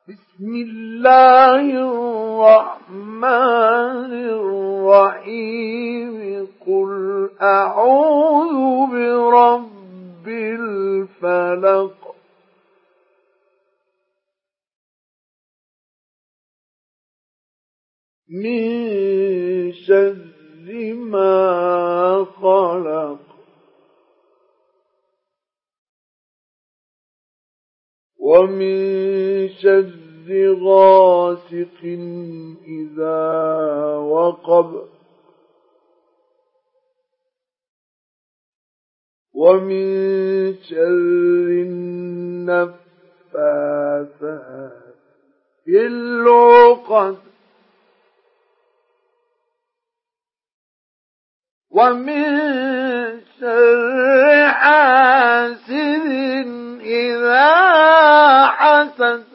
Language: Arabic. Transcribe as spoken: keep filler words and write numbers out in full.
بسم الله الرحمن الرحيم قل أعوذ برب الفلق من شر ما خلق ومن شر غاسق إذا وقب ومن شر النفاثات في العقد ومن شر حاسد إذا حسد